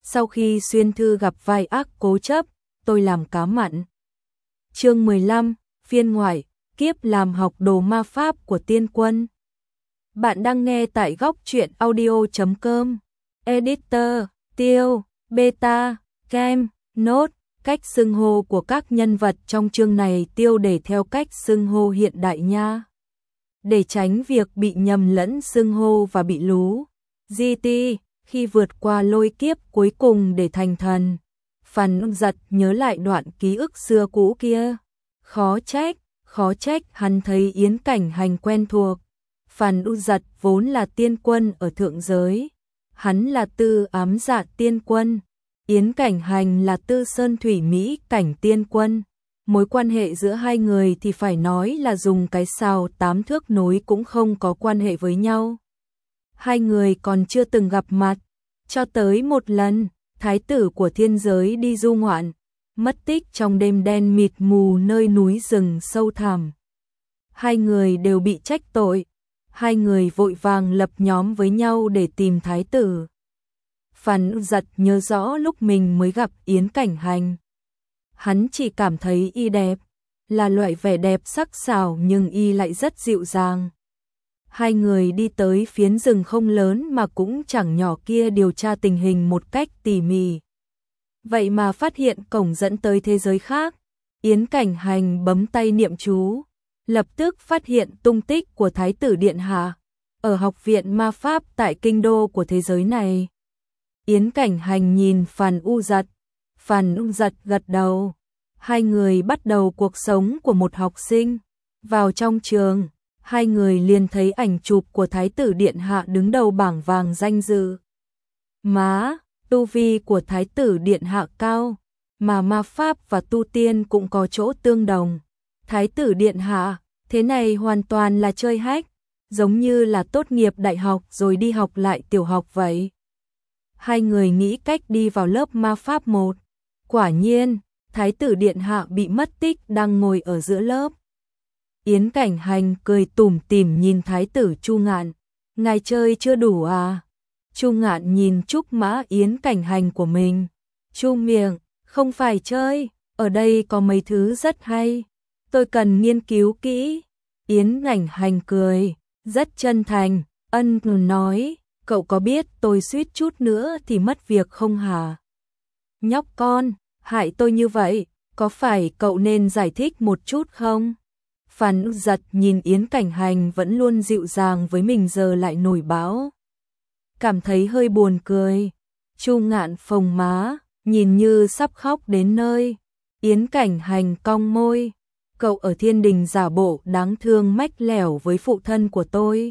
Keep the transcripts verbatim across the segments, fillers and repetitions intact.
sau khi xuyên thư gặp vai ác cố chấp, tôi làm cá mặn. Chương mười lăm, phiên ngoại, kiếp làm học đồ ma pháp của tiên quân. Bạn đang nghe tại góc truyện audio chấm com. Editor, Tiêu, Beta, Kem, Nốt. Cách xưng hô của các nhân vật trong chương này Tiêu để theo cách xưng hô hiện đại nha. Để tránh việc bị nhầm lẫn xưng hô và bị lú. giê tê, khi vượt qua lôi kiếp cuối cùng để thành thần. Phan Giật nhớ lại đoạn ký ức xưa cũ kia. Khó trách, khó trách hắn thấy Yến Cảnh Hành quen thuộc. Phan Giật vốn là tiên quân ở thượng giới. Hắn là Tư Ám Dạ tiên quân. Yến Cảnh Hành là Tư Sơn Thủy Mỹ cảnh tiên quân. Mối quan hệ giữa hai người thì phải nói là dùng cái sào tám thước nối cũng không có quan hệ với nhau. Hai người còn chưa từng gặp mặt, cho tới một lần, thái tử của thiên giới đi du ngoạn, mất tích trong đêm đen mịt mù nơi núi rừng sâu thẳm. Hai người đều bị trách tội, hai người vội vàng lập nhóm với nhau để tìm thái tử. Phan Giật nhớ rõ lúc mình mới gặp Yến Cảnh Hành. Hắn chỉ cảm thấy y đẹp, là loại vẻ đẹp sắc sảo nhưng y lại rất dịu dàng. Hai người đi tới phiến rừng không lớn mà cũng chẳng nhỏ kia điều tra tình hình một cách tỉ mỉ. Vậy mà phát hiện cổng dẫn tới thế giới khác. Yến Cảnh Hành bấm tay niệm chú, lập tức phát hiện tung tích của Thái tử Điện Hạ, ở học viện ma pháp tại kinh đô của thế giới này. Yến Cảnh Hành nhìn Phan U Giật, Phan U Giật gật đầu. Hai người bắt đầu cuộc sống của một học sinh. Vào trong trường, hai người liền thấy ảnh chụp của Thái tử Điện Hạ đứng đầu bảng vàng danh dự. Má, tu vi của Thái tử Điện Hạ cao, mà ma pháp và tu tiên cũng có chỗ tương đồng. Thái tử Điện Hạ, thế này hoàn toàn là chơi hách, giống như là tốt nghiệp đại học rồi đi học lại tiểu học vậy. Hai người nghĩ cách đi vào lớp ma pháp một. Quả nhiên, Thái tử Điện Hạ bị mất tích đang ngồi ở giữa lớp. Yến Cảnh Hành cười tủm tỉm nhìn Thái tử Chu Ngạn. Ngài chơi chưa đủ à? Chu Ngạn nhìn trúc mã Yến Cảnh Hành của mình. Chu miệng, không phải chơi, ở đây có mấy thứ rất hay. Tôi cần nghiên cứu kỹ. Yến Cảnh Hành cười, rất chân thành, ân nói, cậu có biết tôi suýt chút nữa thì mất việc không hả? Nhóc con, hại tôi như vậy, có phải cậu nên giải thích một chút không? Phan Giật nhìn Yến Cảnh Hành vẫn luôn dịu dàng với mình giờ lại nổi báo. Cảm thấy hơi buồn cười. Chu Ngạn phồng má, nhìn như sắp khóc đến nơi. Yến Cảnh Hành cong môi. Cậu ở thiên đình giả bộ đáng thương mách lẻo với phụ thân của tôi.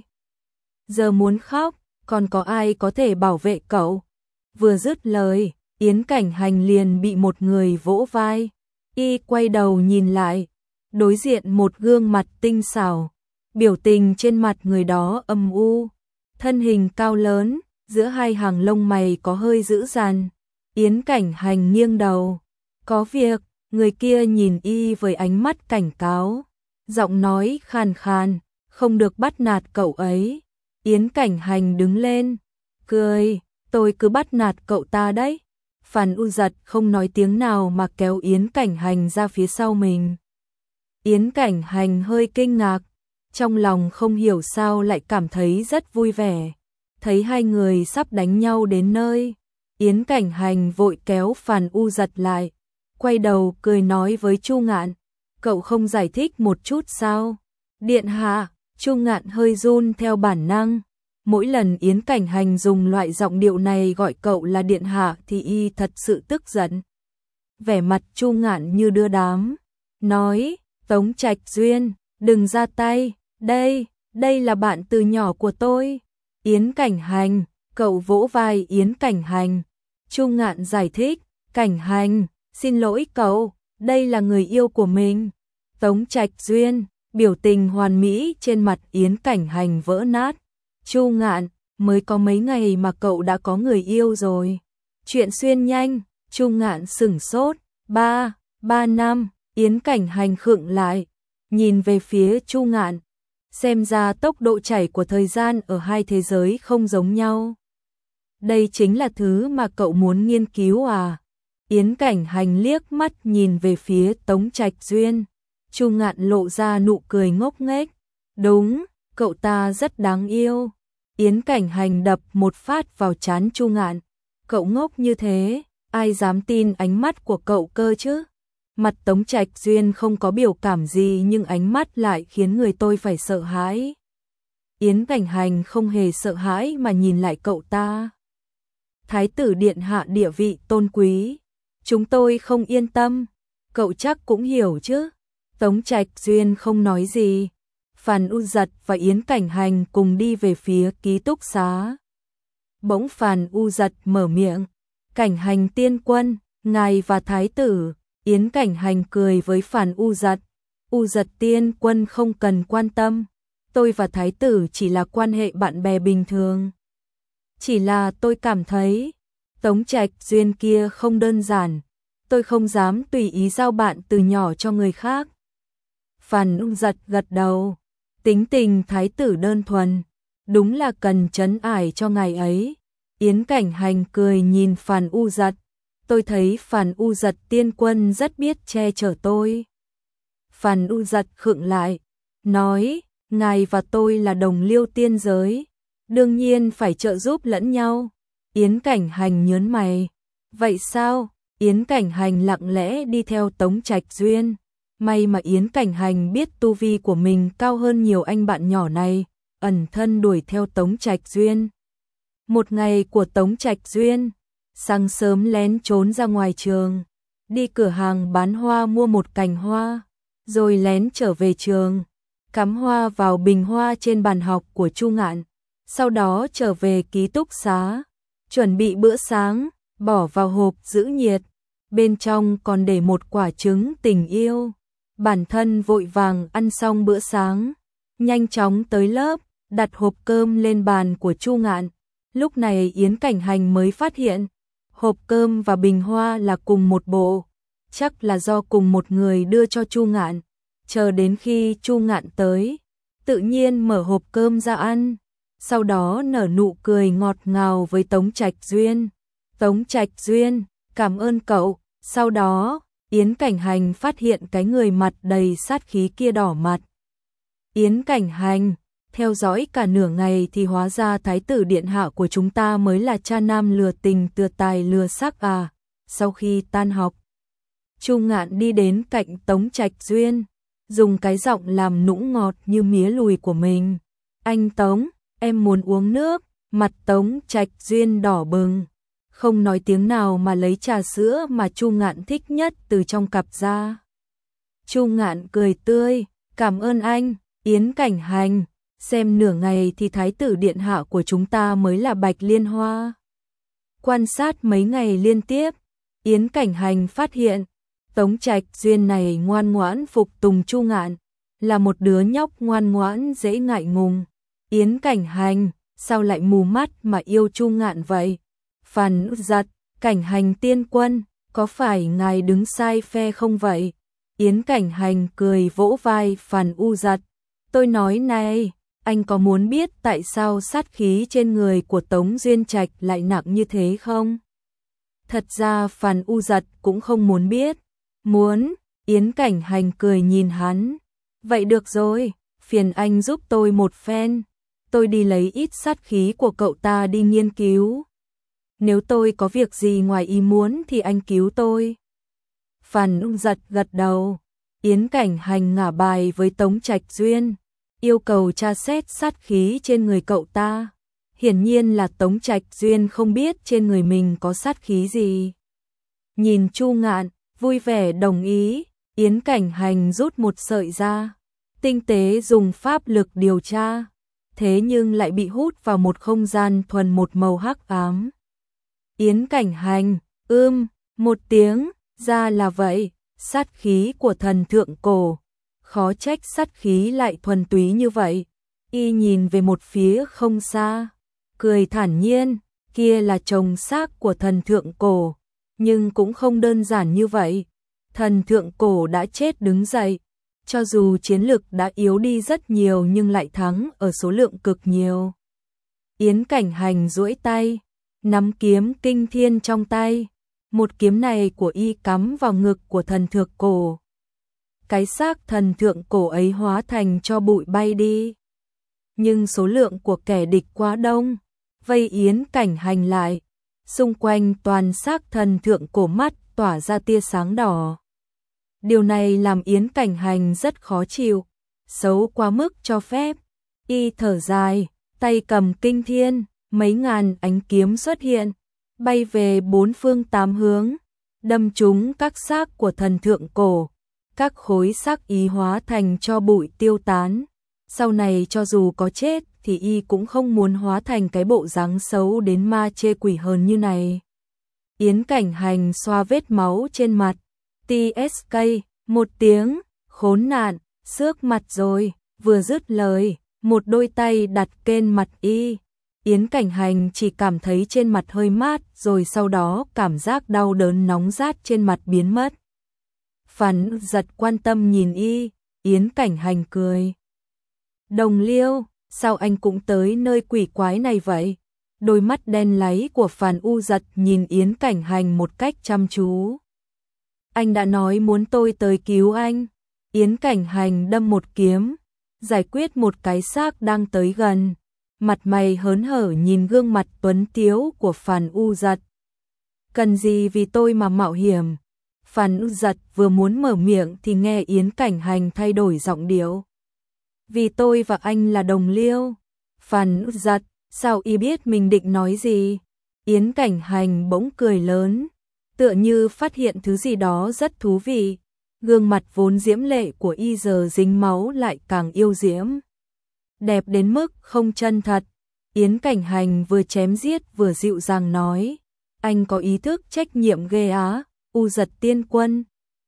Giờ muốn khóc, còn có ai có thể bảo vệ cậu? Vừa dứt lời, Yến Cảnh Hành liền bị một người vỗ vai. Y quay đầu nhìn lại, đối diện một gương mặt tinh xảo, biểu tình trên mặt người đó âm u, thân hình cao lớn, giữa hai hàng lông mày có hơi dữ dằn. Yến Cảnh Hành nghiêng đầu, có việc. Người kia nhìn y với ánh mắt cảnh cáo, giọng nói khàn khàn, không được bắt nạt cậu ấy. Yến Cảnh Hành đứng lên, cười, tôi cứ bắt nạt cậu ta đấy. Phan U Giật không nói tiếng nào mà kéo Yến Cảnh Hành ra phía sau mình. Yến Cảnh Hành hơi kinh ngạc, trong lòng không hiểu sao lại cảm thấy rất vui vẻ. Thấy hai người sắp đánh nhau đến nơi, Yến Cảnh Hành vội kéo Phan U Giật lại. Quay đầu cười nói với Chu Ngạn, cậu không giải thích một chút sao? Điện hạ, Chu Ngạn hơi run theo bản năng. Mỗi lần Yến Cảnh Hành dùng loại giọng điệu này gọi cậu là điện hạ thì y thật sự tức giận. Vẻ mặt Chu Ngạn như đưa đám, nói, Tống Trạch Duyên, đừng ra tay, đây, đây là bạn từ nhỏ của tôi. Yến Cảnh Hành, cậu vỗ vai Yến Cảnh Hành. Chu Ngạn giải thích, Cảnh Hành, xin lỗi cậu, đây là người yêu của mình. Tống Trạch Duyên, biểu tình hoàn mỹ trên mặt Yến Cảnh Hành vỡ nát. Chu Ngạn, mới có mấy ngày mà cậu đã có người yêu rồi. Chuyện xuyên nhanh, Chu Ngạn sửng sốt, ba, ba năm, Yến Cảnh Hành khựng lại, nhìn về phía Chu Ngạn. Xem ra tốc độ chảy của thời gian ở hai thế giới không giống nhau. Đây chính là thứ mà cậu muốn nghiên cứu à? Yến Cảnh Hành liếc mắt nhìn về phía Tống Trạch Duyên. Chu Ngạn lộ ra nụ cười ngốc nghếch. Đúng, cậu ta rất đáng yêu. Yến Cảnh Hành đập một phát vào trán Chu Ngạn. Cậu ngốc như thế, ai dám tin ánh mắt của cậu cơ chứ? Mặt Tống Trạch Duyên không có biểu cảm gì nhưng ánh mắt lại khiến người tôi phải sợ hãi. Yến Cảnh Hành không hề sợ hãi mà nhìn lại cậu ta. Thái tử điện hạ địa vị tôn quý, chúng tôi không yên tâm, cậu chắc cũng hiểu chứ. Tống Trạch Duyên không nói gì. Phàn U Dật và Yến Cảnh Hành cùng đi về phía ký túc xá. Bỗng Phàn U Dật mở miệng. Cảnh Hành tiên quân, ngài và thái tử. Yến Cảnh Hành cười với Phàn U Dật. U Dật tiên quân không cần quan tâm. Tôi và thái tử chỉ là quan hệ bạn bè bình thường. Chỉ là tôi cảm thấy Tống Trạch Duyên kia không đơn giản. Tôi không dám tùy ý giao bạn từ nhỏ cho người khác. Phàn U Dật gật đầu. Tính tình thái tử đơn thuần, đúng là cần trấn ải cho ngài ấy. Yến Cảnh Hành cười nhìn Phàn U Dật. Tôi thấy Phàn U Dật tiên quân rất biết che chở tôi. Phàn U Dật khựng lại, nói, ngài và tôi là đồng liêu tiên giới, đương nhiên phải trợ giúp lẫn nhau. Yến Cảnh Hành nhớn mày. Vậy sao? Yến Cảnh Hành lặng lẽ đi theo Tống Trạch Duyên. May mà Yến Cảnh Hành biết tu vi của mình cao hơn nhiều anh bạn nhỏ này, ẩn thân đuổi theo Tống Trạch Duyên. Một ngày của Tống Trạch Duyên, sáng sớm lén trốn ra ngoài trường, đi cửa hàng bán hoa mua một cành hoa, rồi lén trở về trường, cắm hoa vào bình hoa trên bàn học của Chu Ngạn, sau đó trở về ký túc xá, chuẩn bị bữa sáng, bỏ vào hộp giữ nhiệt, bên trong còn để một quả trứng tình yêu. Bản thân vội vàng ăn xong bữa sáng, nhanh chóng tới lớp, đặt hộp cơm lên bàn của Chu Ngạn. Lúc này Yến Cảnh Hành mới phát hiện, hộp cơm và bình hoa là cùng một bộ, chắc là do cùng một người đưa cho Chu Ngạn. Chờ đến khi Chu Ngạn tới, tự nhiên mở hộp cơm ra ăn, sau đó nở nụ cười ngọt ngào với Tống Trạch Duyên. Tống Trạch Duyên, cảm ơn cậu. Sau đó, Yến Cảnh Hành phát hiện cái người mặt đầy sát khí kia đỏ mặt. Yến Cảnh Hành, theo dõi cả nửa ngày thì hóa ra thái tử điện hạ của chúng ta mới là cha nam lừa tình tựa tài lừa sắc à. Sau khi tan học, Chu Ngạn đi đến cạnh Tống Trạch Duyên, dùng cái giọng làm nũng ngọt như mía lùi của mình. Anh Tống, em muốn uống nước. Mặt Tống Trạch Duyên đỏ bừng, không nói tiếng nào mà lấy trà sữa mà Chu Ngạn thích nhất từ trong cặp ra. Chu Ngạn cười tươi, cảm ơn anh. Yến Cảnh Hành, xem nửa ngày thì thái tử điện hạ của chúng ta mới là Bạch Liên Hoa. Quan sát mấy ngày liên tiếp, Yến Cảnh Hành phát hiện, Tống Trạch Duyên này ngoan ngoãn phục tùng Chu Ngạn, là một đứa nhóc ngoan ngoãn dễ ngại ngùng. Yến Cảnh Hành, sao lại mù mắt mà yêu Chu Ngạn vậy? Phàn U Dật, Cảnh Hành tiên quân, có phải ngài đứng sai phe không vậy? Yến Cảnh Hành cười vỗ vai Phàn U Dật. Tôi nói này, anh có muốn biết tại sao sát khí trên người của Tống Duyên Trạch lại nặng như thế không? Thật ra Phàn U Dật cũng không muốn biết. Muốn, Yến Cảnh Hành cười nhìn hắn. Vậy được rồi, phiền anh giúp tôi một phen. Tôi đi lấy ít sát khí của cậu ta đi nghiên cứu. Nếu tôi có việc gì ngoài ý muốn thì anh cứu tôi. Phàn U Dật gật đầu. Yến Cảnh Hành ngả bài với Tống Trạch Duyên, yêu cầu tra xét sát khí trên người cậu ta. Hiển nhiên là Tống Trạch Duyên không biết trên người mình có sát khí gì. Nhìn Chu Ngạn, vui vẻ đồng ý. Yến Cảnh Hành rút một sợi ra, tinh tế dùng pháp lực điều tra, thế nhưng lại bị hút vào một không gian thuần một màu hắc ám. Yến Cảnh Hành, ưm, một tiếng, ra là vậy, sát khí của thần thượng cổ, khó trách sát khí lại thuần túy như vậy. Y nhìn về một phía không xa, cười thản nhiên, kia là chồng xác của thần thượng cổ, nhưng cũng không đơn giản như vậy. Thần thượng cổ đã chết đứng dậy, cho dù chiến lực đã yếu đi rất nhiều nhưng lại thắng ở số lượng cực nhiều. Yến Cảnh Hành duỗi tay, nắm kiếm kinh thiên trong tay. Một kiếm này của y cắm vào ngực của thần thượng cổ. Cái xác thần thượng cổ ấy hóa thành cho bụi bay đi. Nhưng số lượng của kẻ địch quá đông, vây Yến Cảnh Hành lại. Xung quanh toàn xác thần thượng cổ mắt tỏa ra tia sáng đỏ. Điều này làm Yến Cảnh Hành rất khó chịu, xấu quá mức cho phép. Y thở dài, tay cầm kinh thiên, mấy ngàn ánh kiếm xuất hiện, bay về bốn phương tám hướng, đâm trúng các xác của thần thượng cổ. Các khối xác ý hóa thành cho bụi tiêu tán. Sau này cho dù có chết thì y cũng không muốn hóa thành cái bộ dáng xấu đến ma chê quỷ hờn như này. Yến Cảnh Hành xoa vết máu trên mặt. tê ét ca, một tiếng, khốn nạn, xước mặt rồi, vừa dứt lời, một đôi tay đặt trên mặt y. Yến Cảnh Hành chỉ cảm thấy trên mặt hơi mát, rồi sau đó cảm giác đau đớn nóng rát trên mặt biến mất. Phản Giật quan tâm nhìn y, Yến Cảnh Hành cười. Đồng Liêu, sao anh cũng tới nơi quỷ quái này vậy? Đôi mắt đen láy của Phàn U Giật nhìn Yến Cảnh Hành một cách chăm chú. Anh đã nói muốn tôi tới cứu anh. Yến Cảnh Hành đâm một kiếm, giải quyết một cái xác đang tới gần. Mặt mày hớn hở nhìn gương mặt tuấn tiếu của Phàn U Giật. Cần gì vì tôi mà mạo hiểm? Phàn U Giật vừa muốn mở miệng thì nghe Yến Cảnh Hành thay đổi giọng điệu. Vì tôi và anh là đồng liêu. Phàn U Giật, sao y biết mình định nói gì? Yến Cảnh Hành bỗng cười lớn, tựa như phát hiện thứ gì đó rất thú vị. Gương mặt vốn diễm lệ của y giờ dính máu lại càng yêu diễm. Đẹp đến mức không chân thật. Yến Cảnh Hành vừa chém giết vừa dịu dàng nói. Anh có ý thức trách nhiệm ghê á, U Giật tiên quân.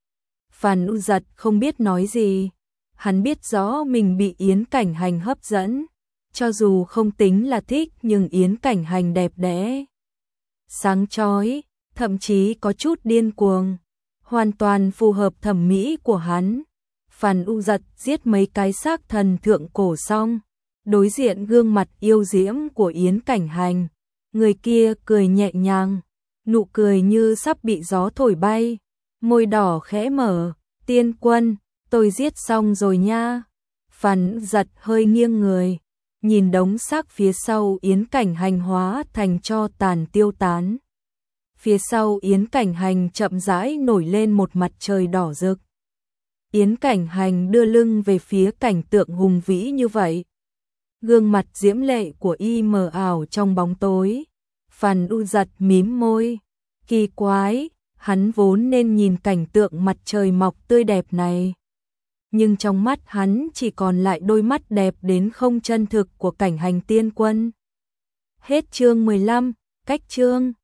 Phàn U Giật không biết nói gì. Hắn biết rõ mình bị Yến Cảnh Hành hấp dẫn. Cho dù không tính là thích nhưng Yến Cảnh Hành đẹp đẽ, sáng chói, thậm chí có chút điên cuồng, hoàn toàn phù hợp thẩm mỹ của hắn. Phàn U Giật giết mấy cái xác thần thượng cổ xong, đối diện gương mặt yêu diễm của Yến Cảnh Hành, người kia cười nhẹ nhàng, nụ cười như sắp bị gió thổi bay, môi đỏ khẽ mở, tiên quân, tôi giết xong rồi nha. Phàn U Giật hơi nghiêng người, nhìn đống xác phía sau Yến Cảnh Hành hóa thành tro tàn tiêu tán. Phía sau Yến Cảnh Hành chậm rãi nổi lên một mặt trời đỏ rực. Yến Cảnh Hành đưa lưng về phía cảnh tượng hùng vĩ như vậy. Gương mặt diễm lệ của y mờ ảo trong bóng tối. Phàn U Giật mím môi. Kỳ quái, hắn vốn nên nhìn cảnh tượng mặt trời mọc tươi đẹp này. Nhưng trong mắt hắn chỉ còn lại đôi mắt đẹp đến không chân thực của Cảnh Hành tiên quân. Hết chương mười lăm, cách chương.